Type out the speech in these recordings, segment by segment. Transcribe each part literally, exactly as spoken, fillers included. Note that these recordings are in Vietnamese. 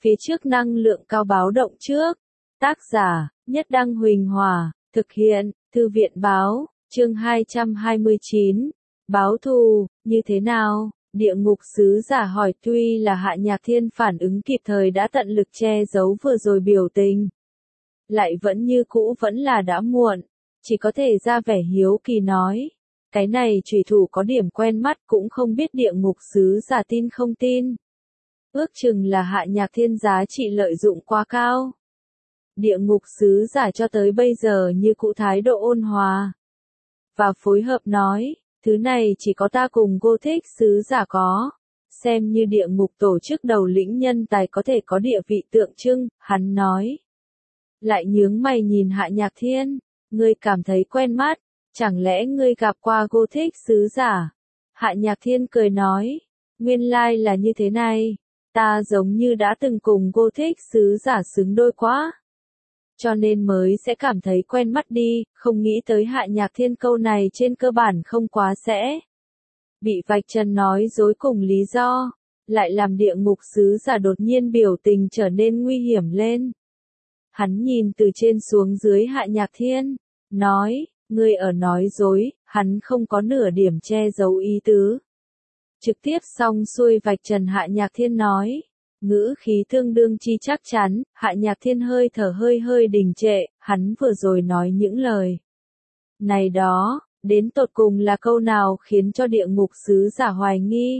phía trước năng lượng cao báo động trước. Tác giả, Nhất Đăng Huỳnh Hòa, thực hiện, Thư viện Báo, chương hai trăm hai mươi chín. Báo thù, như thế nào? Địa ngục sứ giả hỏi, tuy là Hạ Nhạc Thiên phản ứng kịp thời đã tận lực che giấu vừa rồi biểu tình. Lại vẫn như cũ vẫn là đã muộn, chỉ có thể ra vẻ hiếu kỳ nói. Cái này chủy thủ có điểm quen mắt, cũng không biết địa ngục sứ giả tin không tin. Ước chừng là Hạ Nhạc Thiên giá trị lợi dụng quá cao. Địa ngục sứ giả cho tới bây giờ như cũ thái độ ôn hòa. Và phối hợp nói, thứ này chỉ có ta cùng Gothic sứ giả có. Xem như địa ngục tổ chức đầu lĩnh nhân tài có thể có địa vị tượng trưng, hắn nói. Lại nhướng mày nhìn Hạ Nhạc Thiên, ngươi cảm thấy quen mắt, chẳng lẽ ngươi gặp qua Gothic sứ giả? Hạ Nhạc Thiên cười nói, nguyên lai là như thế này, ta giống như đã từng cùng Gothic sứ giả xứng đôi quá. Cho nên mới sẽ cảm thấy quen mắt đi, không nghĩ tới Hạ Nhạc Thiên câu này trên cơ bản không quá sẽ. Bị vạch trần nói dối cùng lý do, lại làm địa ngục sứ giả đột nhiên biểu tình trở nên nguy hiểm lên. Hắn nhìn từ trên xuống dưới Hạ Nhạc Thiên, nói, ngươi ở nói dối, hắn không có nửa điểm che giấu ý tứ. Trực tiếp xong xuôi vạch trần Hạ Nhạc Thiên nói, ngữ khí tương đương chi chắc chắn, Hạ Nhạc Thiên hơi thở hơi hơi đình trệ, hắn vừa rồi nói những lời này đó, đến tột cùng là câu nào khiến cho địa ngục sứ giả hoài nghi.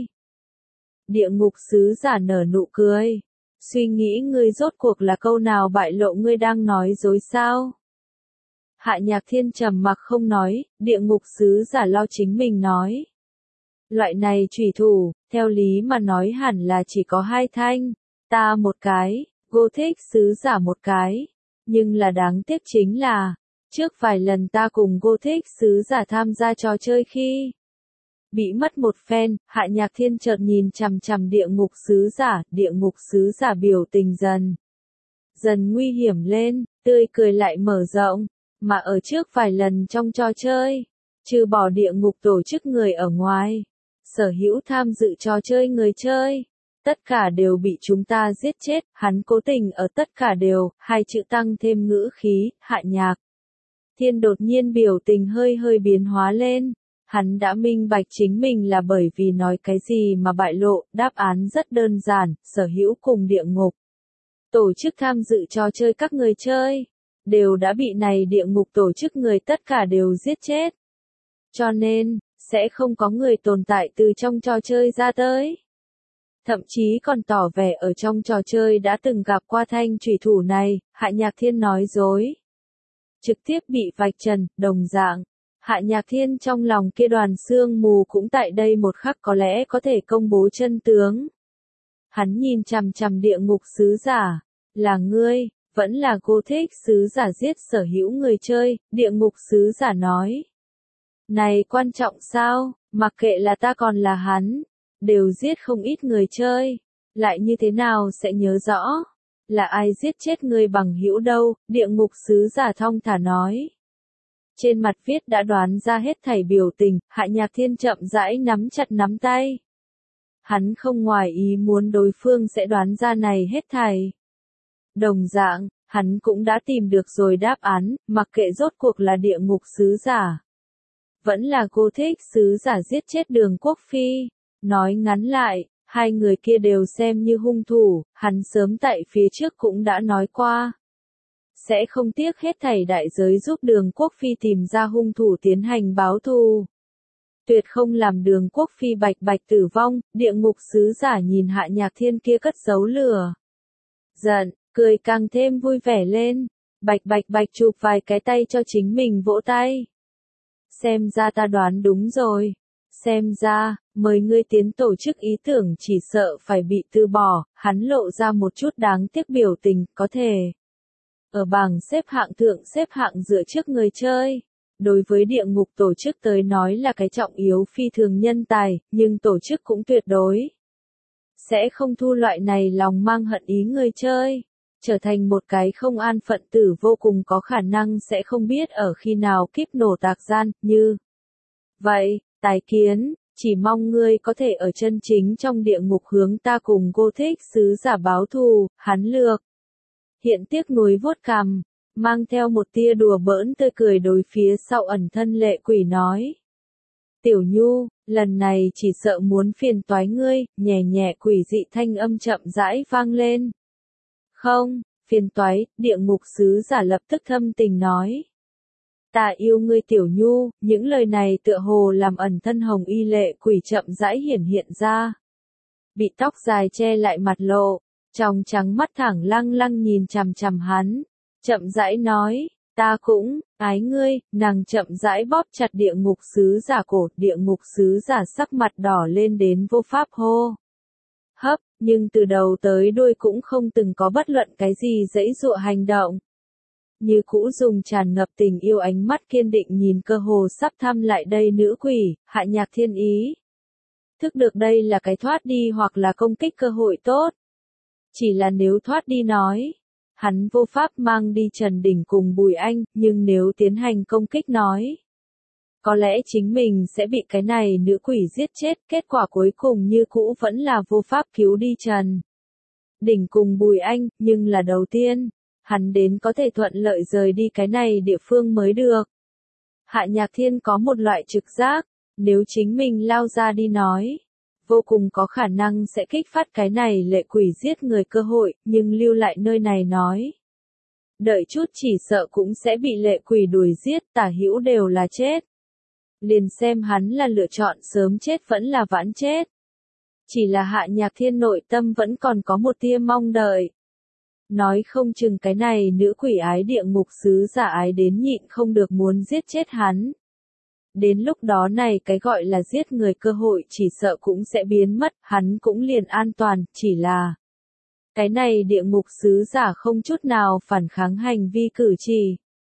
Địa ngục sứ giả nở nụ cười, suy nghĩ ngươi rốt cuộc là câu nào bại lộ ngươi đang nói dối sao? Hạ Nhạc Thiên trầm mặc không nói, địa ngục sứ giả lo chính mình nói. Loại này chủy thủ, theo lý mà nói hẳn là chỉ có hai thanh, ta một cái, Gothic sứ giả một cái, nhưng là đáng tiếc chính là, trước vài lần ta cùng Gothic sứ giả tham gia trò chơi khi bị mất một phen, Hạ Nhạc Thiên chợt nhìn chằm chằm địa ngục sứ giả, địa ngục sứ giả biểu tình dần dần nguy hiểm lên, tươi cười lại mở rộng, mà ở trước vài lần trong trò chơi, trừ bỏ địa ngục tổ chức người ở ngoài, sở hữu tham dự trò chơi người chơi, tất cả đều bị chúng ta giết chết, hắn cố tình ở tất cả đều, hai chữ tăng thêm ngữ khí, Hạ Nhạc Thiên đột nhiên biểu tình hơi hơi biến hóa lên, hắn đã minh bạch chính mình là bởi vì nói cái gì mà bại lộ, đáp án rất đơn giản, sở hữu cùng địa ngục tổ chức tham dự trò chơi các người chơi, đều đã bị này địa ngục tổ chức người tất cả đều giết chết. Cho nên, sẽ không có người tồn tại từ trong trò chơi ra tới. Thậm chí còn tỏ vẻ ở trong trò chơi đã từng gặp qua thanh chủy thủ này, Hạ Nhạc Thiên nói dối. Trực tiếp bị vạch trần, đồng dạng. Hạ Nhạc Thiên trong lòng kia đoàn sương mù cũng tại đây một khắc có lẽ có thể công bố chân tướng. Hắn nhìn chằm chằm địa ngục sứ giả, là ngươi, vẫn là Gothic sứ giả giết sở hữu người chơi, địa ngục sứ giả nói. Này quan trọng sao, mặc kệ là ta còn là hắn, đều giết không ít người chơi, lại như thế nào sẽ nhớ rõ, là ai giết chết người bằng hữu đâu, địa ngục sứ giả thong thả nói. Trên mặt viết đã đoán ra hết thảy biểu tình, Hạ Nhạc Thiên chậm rãi nắm chặt nắm tay. Hắn không ngoài ý muốn đối phương sẽ đoán ra này hết thảy. Đồng dạng, hắn cũng đã tìm được rồi đáp án, mặc kệ rốt cuộc là địa ngục sứ giả. Vẫn là Gothic sứ giả giết chết Đường Quốc Phi. Nói ngắn lại, hai người kia đều xem như hung thủ, hắn sớm tại phía trước cũng đã nói qua. Sẽ không tiếc hết thảy đại giới giúp Đường Quốc Phi tìm ra hung thủ tiến hành báo thù. Tuyệt không làm Đường Quốc Phi bạch bạch tử vong, địa ngục sứ giả nhìn Hạ Nhạc Thiên kia cất giấu lửa giận, cười càng thêm vui vẻ lên, bạch bạch bạch chụp vài cái tay cho chính mình vỗ tay. Xem ra ta đoán đúng rồi, xem ra, mời ngươi tiến tổ chức ý tưởng chỉ sợ phải bị từ bỏ, hắn lộ ra một chút đáng tiếc biểu tình, có thể. Ở bảng xếp hạng thượng xếp hạng dựa trước người chơi, đối với địa ngục tổ chức tới nói là cái trọng yếu phi thường nhân tài, nhưng tổ chức cũng tuyệt đối sẽ không thu loại này lòng mang hận ý người chơi, trở thành một cái không an phận tử vô cùng có khả năng sẽ không biết ở khi nào kíp nổ tạc gian, như vậy, tài kiến, Chỉ mong ngươi có thể ở chân chính trong địa ngục hướng ta cùng Cô Thích sứ giả báo thù, hắn lược. Hiện tiếc nuối vuốt cằm, mang theo một tia đùa bỡn tươi cười đối phía sau ẩn thân lệ quỷ nói. Tiểu Nhu, lần này chỉ sợ muốn phiền toái ngươi, nhẹ nhẹ quỷ dị thanh âm chậm rãi vang lên. Không, phiền toái, địa ngục sứ giả lập tức thâm tình nói. Ta yêu ngươi Tiểu Nhu, những lời này tựa hồ làm ẩn thân hồng y lệ quỷ chậm rãi hiển hiện ra. Bị tóc dài che lại mặt lộ, trong trắng mắt thẳng lăng lăng nhìn chằm chằm hắn, chậm rãi nói, ta cũng, ái ngươi, nàng chậm rãi bóp chặt địa ngục sứ giả cổ, địa ngục sứ giả sắc mặt đỏ lên đến vô pháp hô. Hấp, nhưng từ đầu tới đuôi cũng không từng có bất luận cái gì dãy dụa hành động. Như cũ dùng tràn ngập tình yêu ánh mắt kiên định nhìn cơ hồ sắp thăm lại đây nữ quỷ, Hạ Nhạc Thiên ý. Thức được đây là cái thoát đi hoặc là công kích cơ hội tốt. Chỉ là nếu thoát đi nói, hắn vô pháp mang đi Trần Đình cùng Bùi Anh, nhưng nếu tiến hành công kích nói, có lẽ chính mình sẽ bị cái này nữ quỷ giết chết, kết quả cuối cùng như cũ vẫn là vô pháp cứu đi Trần Đình cùng Bùi Anh, nhưng là đầu tiên, hắn đến có thể thuận lợi rời đi cái này địa phương mới được. Hạ Nhạc Thiên có một loại trực giác, nếu chính mình lao ra đi nói, vô cùng có khả năng sẽ kích phát cái này lệ quỷ giết người cơ hội, nhưng lưu lại nơi này nói. Đợi chút chỉ sợ cũng sẽ bị lệ quỷ đuổi giết, tả hữu đều là chết. Liền xem hắn là lựa chọn sớm chết vẫn là vãn chết. Chỉ là Hạ Nhạc Thiên nội tâm vẫn còn có một tia mong đợi. Nói không chừng cái này nữ quỷ ái địa ngục sứ giả ái đến nhịn không được muốn giết chết hắn. Đến lúc đó này cái gọi là giết người cơ hội chỉ sợ cũng sẽ biến mất, hắn cũng liền an toàn, chỉ là cái này địa ngục sứ giả không chút nào phản kháng hành vi cử chỉ.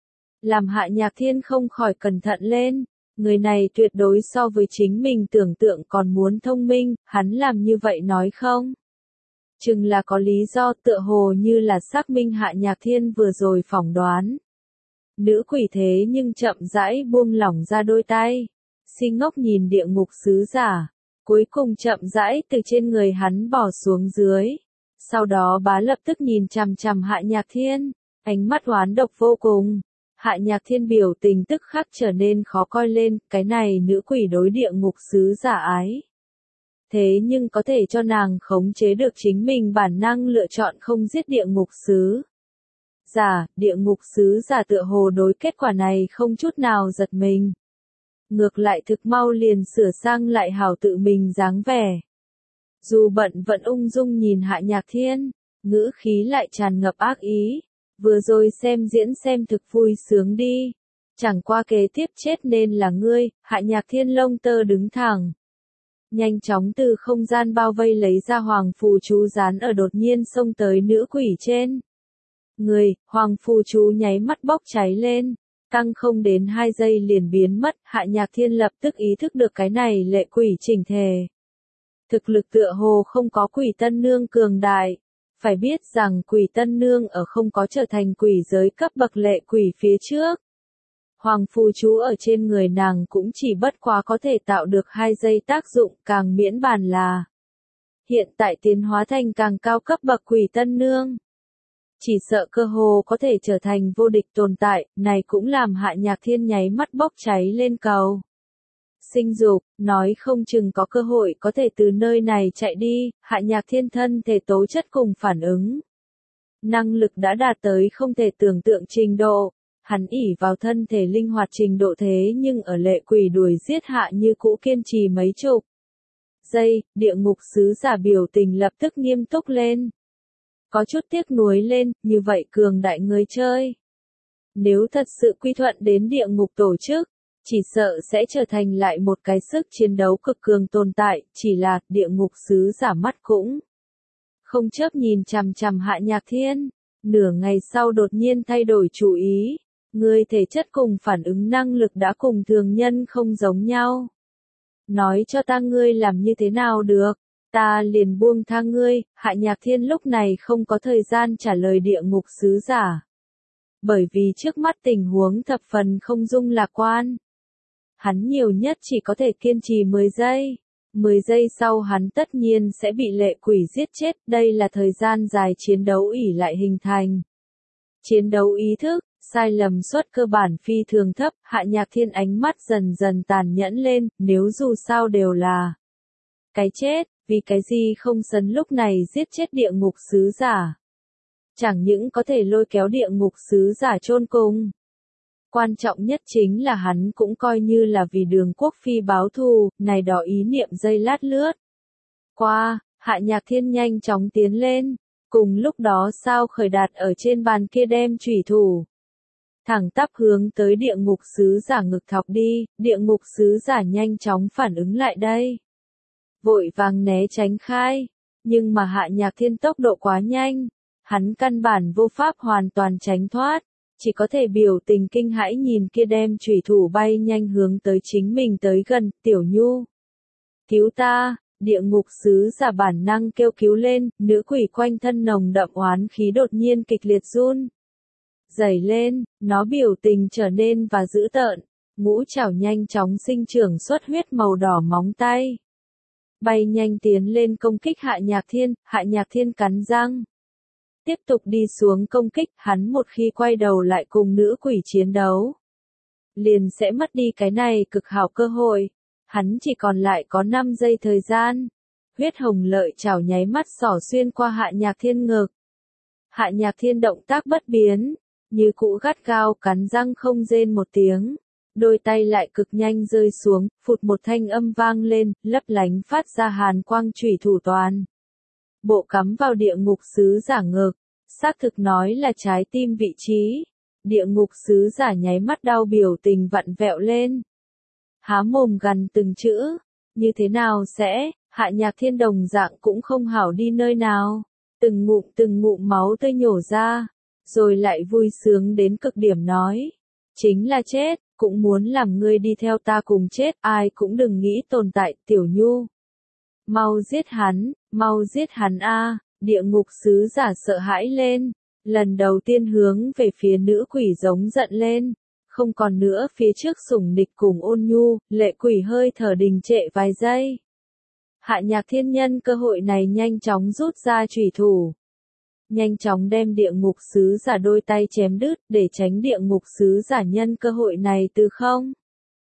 Làm Hạ Nhạc Thiên không khỏi cẩn thận lên, người này tuyệt đối so với chính mình tưởng tượng còn muốn thông minh, hắn làm như vậy nói không? Chừng là có lý do tựa hồ như là xác minh Hạ Nhạc Thiên vừa rồi phỏng đoán. Nữ quỷ thế nhưng chậm rãi buông lỏng ra đôi tay, si ngốc nhìn địa ngục sứ giả, cuối cùng chậm rãi từ trên người hắn bỏ xuống dưới. Sau đó bá lập tức nhìn chằm chằm Hạ Nhạc Thiên, ánh mắt oán độc vô cùng. Hạ Nhạc Thiên biểu tình tức khắc trở nên khó coi lên, cái này nữ quỷ đối địa ngục sứ giả ái. Thế nhưng có thể cho nàng khống chế được chính mình bản năng lựa chọn không giết địa ngục sứ giả, địa ngục sứ giả tựa hồ đối kết quả này không chút nào giật mình. Ngược lại thực mau liền sửa sang lại hảo tự mình dáng vẻ. Dù bận vẫn ung dung nhìn Hạ Nhạc Thiên, ngữ khí lại tràn ngập ác ý. Vừa rồi xem diễn xem thực vui sướng đi. Chẳng qua kế tiếp chết nên là ngươi, Hạ Nhạc Thiên lông tơ đứng thẳng. Nhanh chóng từ không gian bao vây lấy ra hoàng phù chú dán ở đột nhiên xông tới nữ quỷ trên. Người, hoàng phù chú nháy mắt bốc cháy lên. Căng không đến hai giây liền biến mất, Hạ Nhạc Thiên lập tức ý thức được cái này lệ quỷ chỉnh thể. Thực lực tựa hồ không có quỷ tân nương cường đại. Phải biết rằng quỷ tân nương ở không có trở thành quỷ giới cấp bậc lệ quỷ phía trước. Hoàng phù chú ở trên người nàng cũng chỉ bất quá có thể tạo được hai giây tác dụng, càng miễn bàn là hiện tại tiến hóa thành càng cao cấp bậc quỷ tân nương. Chỉ sợ cơ hồ có thể trở thành vô địch tồn tại, này cũng làm Hạ Nhạc Thiên nháy mắt bốc cháy lên cầu. Sinh dục, nói không chừng có cơ hội có thể từ nơi này chạy đi, Hạ Nhạc Thiên thân thể tố chất cùng phản ứng. Năng lực đã đạt tới không thể tưởng tượng trình độ, hắn ỷ vào thân thể linh hoạt trình độ thế nhưng ở lệ quỷ đuổi giết hạ như cũ kiên trì mấy chục giây, địa ngục sứ giả biểu tình lập tức nghiêm túc lên. Có chút tiếc nuối lên, như vậy cường đại người chơi. Nếu thật sự quy thuận đến địa ngục tổ chức, chỉ sợ sẽ trở thành lại một cái sức chiến đấu cực cường tồn tại, chỉ là địa ngục sứ giả mắt cũng không chớp nhìn chằm chằm Hạ Nhạc Thiên, nửa ngày sau đột nhiên thay đổi chủ ý, người thể chất cùng phản ứng năng lực đã cùng thường nhân không giống nhau. Nói cho ta ngươi làm như thế nào được, ta liền buông tha ngươi, Hạ Nhạc Thiên lúc này không có thời gian trả lời địa ngục sứ giả. Bởi vì trước mắt tình huống thập phần không dung lạc quan. hắn nhiều nhất chỉ có thể kiên trì mười giây. mười giây sau hắn tất nhiên sẽ bị lệ quỷ giết chết, đây là thời gian dài chiến đấu ỷ lại hình thành. Chiến đấu ý thức, sai lầm suất cơ bản phi thường thấp, Hạ Nhạc Thiên ánh mắt dần dần tàn nhẫn lên, nếu dù sao đều là cái chết, vì cái gì không sấn lúc này giết chết địa ngục sứ giả. Chẳng những có thể lôi kéo địa ngục sứ giả chôn cùng. Quan trọng nhất chính là hắn cũng coi như là vì Đường Quốc Phi báo thù, này đó ý niệm giây lát lướt qua, Hạ Nhạc Thiên nhanh chóng tiến lên, cùng lúc đó sao khởi đạt ở trên bàn kia đem chủy thủ. Thẳng tắp hướng tới địa ngục sứ giả ngực thọc đi, địa ngục sứ giả nhanh chóng phản ứng lại đây. Vội vàng né tránh khai, nhưng mà Hạ Nhạc Thiên tốc độ quá nhanh, hắn căn bản vô pháp hoàn toàn tránh thoát. Chỉ có thể biểu tình kinh hãi nhìn kia đem chủy thủ bay nhanh hướng tới chính mình tới gần, Tiểu Nhu. Cứu ta, địa ngục sứ giả bản năng kêu cứu lên, nữ quỷ quanh thân nồng đậm oán khí đột nhiên kịch liệt run. Dày lên, nó biểu tình trở nên và dữ tợn, ngũ trảo nhanh chóng sinh trưởng xuất huyết màu đỏ móng tay. Bay nhanh tiến lên công kích Hạ Nhạc Thiên, Hạ Nhạc Thiên cắn răng. Tiếp tục đi xuống công kích, hắn một khi quay đầu lại cùng nữ quỷ chiến đấu, liền sẽ mất đi cái này cực hảo cơ hội. Hắn chỉ còn lại có năm giây thời gian. Huyết hồng lợi chảo nháy mắt xỏ xuyên qua Hạ Nhạc Thiên ngực. Hạ Nhạc Thiên động tác bất biến, như cũ gắt gao cắn răng không rên một tiếng. Đôi tay lại cực nhanh rơi xuống, phụt một thanh âm vang lên, lấp lánh phát ra hàn quang chủy thủ toàn. Bộ cắm vào địa ngục sứ giả ngực, xác thực nói là trái tim vị trí. Địa ngục sứ giả nháy mắt đau biểu tình vặn vẹo lên. Há mồm gằn từng chữ, như thế nào sẽ, Hạ Nhạc Thiên đồng dạng cũng không hảo đi nơi nào. Từng ngụm từng ngụm máu tươi nhổ ra, rồi lại vui sướng đến cực điểm nói. Chính là chết, cũng muốn làm ngươi đi theo ta cùng chết, ai cũng đừng nghĩ tồn tại, Tiểu Nhu. Mau giết hắn, mau giết hắn a! Địa ngục sứ giả sợ hãi lên, lần đầu tiên hướng về phía nữ quỷ giống giận lên, không còn nữa phía trước sủng nịch cùng ôn nhu, lệ quỷ hơi thở đình trệ vài giây. Hạ Nhạc Thiên nhân cơ hội này nhanh chóng rút ra chủy thủ, nhanh chóng đem địa ngục sứ giả đôi tay chém đứt để tránh địa ngục sứ giả nhân cơ hội này từ không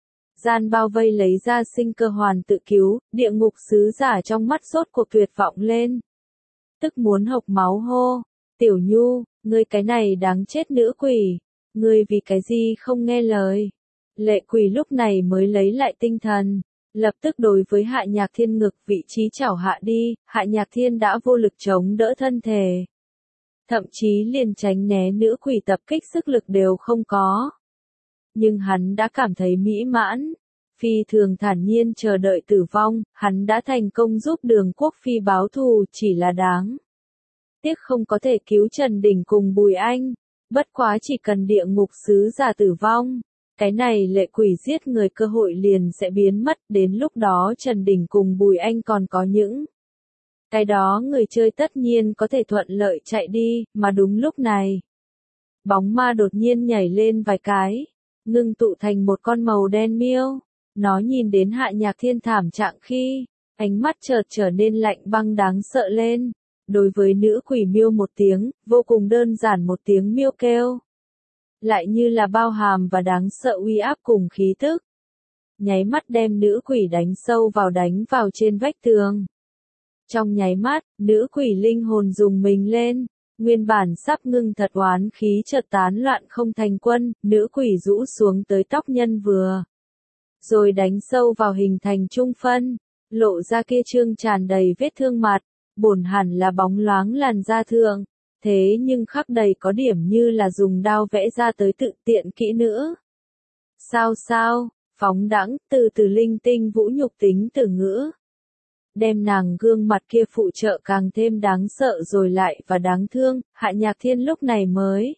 gian bao vây lấy ra sinh cơ hoàn tự cứu, địa ngục sứ giả trong mắt rốt cuộc tuyệt vọng lên. Tức muốn hộc máu hô, Tiểu Nhu, ngươi cái này đáng chết nữ quỷ, ngươi vì cái gì không nghe lời. Lệ quỷ lúc này mới lấy lại tinh thần, lập tức đối với Hạ Nhạc Thiên ngực vị trí chảo hạ đi, Hạ Nhạc Thiên đã vô lực chống đỡ thân thể. Thậm chí liền tránh né nữ quỷ tập kích sức lực đều không có. Nhưng hắn đã cảm thấy mỹ mãn, phi thường thản nhiên chờ đợi tử vong, hắn đã thành công giúp Đường Quốc Phi báo thù, chỉ là đáng tiếc không có thể cứu Trần Đình cùng Bùi Anh, bất quá chỉ cần địa ngục sứ giả tử vong, cái này lệ quỷ giết người cơ hội liền sẽ biến mất, đến lúc đó Trần Đình cùng Bùi Anh còn có những cái đó người chơi tất nhiên có thể thuận lợi chạy đi, mà đúng lúc này, bóng ma đột nhiên nhảy lên vài cái, ngưng tụ thành một con màu đen miêu. Nó nhìn đến Hạ Nhạc Thiên thảm trạng khi, ánh mắt chợt trở nên lạnh băng đáng sợ lên. Đối với nữ quỷ miêu một tiếng, vô cùng đơn giản một tiếng miêu kêu. Lại như là bao hàm và đáng sợ uy áp cùng khí tức. Nháy mắt đem nữ quỷ đánh sâu vào đánh vào trên vách tường. Trong nháy mắt, nữ quỷ linh hồn dùng mình lên. Nguyên bản sắp ngưng thật oán khí chợt tán loạn không thành quân, nữ quỷ rũ xuống tới tóc nhân vừa. Rồi đánh sâu vào hình thành trung phân, lộ ra kia trương tràn đầy vết thương mặt, bổn hẳn là bóng loáng làn da thượng, thế nhưng khắc đầy có điểm như là dùng đao vẽ ra tới tự tiện kỹ nữa. Sao sao, phóng đãng, từ từ linh tinh vũ nhục tính từ ngữ. Đem nàng gương mặt kia phụ trợ càng thêm đáng sợ rồi lại và đáng thương, Hạ Nhạc Thiên lúc này mới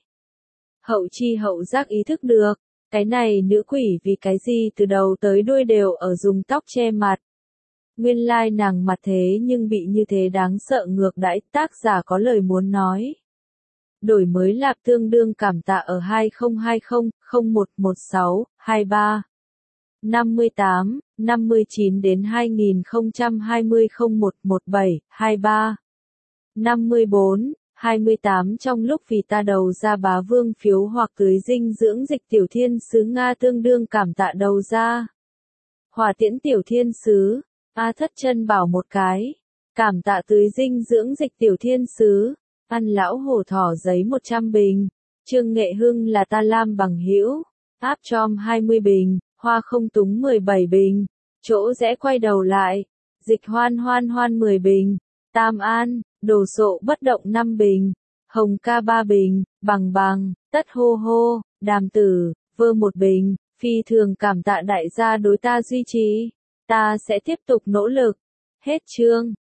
hậu chi hậu giác ý thức được. Cái này nữ quỷ vì cái gì từ đầu tới đuôi đều ở dùng tóc che mặt. Nguyên lai nàng mặt thế nhưng bị như thế đáng sợ ngược đãi, tác giả có lời muốn nói. Đổi mới lạp tương đương cảm tạ ở hai không hai không không một một sáu hai ba. năm mươi tám, năm mươi chín đến hai nghìn không trăm hai mươi không một một bảy hai ba. năm mươi bốn, hai mươi tám Trong lúc vì ta đầu ra bá vương phiếu hoặc tưới dinh dưỡng dịch tiểu thiên sứ Nga tương đương cảm tạ đầu ra. Hỏa tiễn tiểu thiên sứ, A thất chân bảo một cái. Cảm tạ tưới dinh dưỡng dịch tiểu thiên sứ, ăn lão hổ thỏ giấy một trăm bình. Trương Nghệ Hưng là ta lam bằng hữu, áp chom hai mươi bình, hoa không túng mười bảy bình. Chỗ rẽ quay đầu lại, dịch hoan hoan hoan mười bình. Tam An, đồ sộ bất động năm bình. Hồng ca ba bình, bằng bằng, tất hô hô, đàm tử, vơ một bình. Phi thường cảm tạ đại gia đối ta duy trì. Ta sẽ tiếp tục nỗ lực. Hết chương.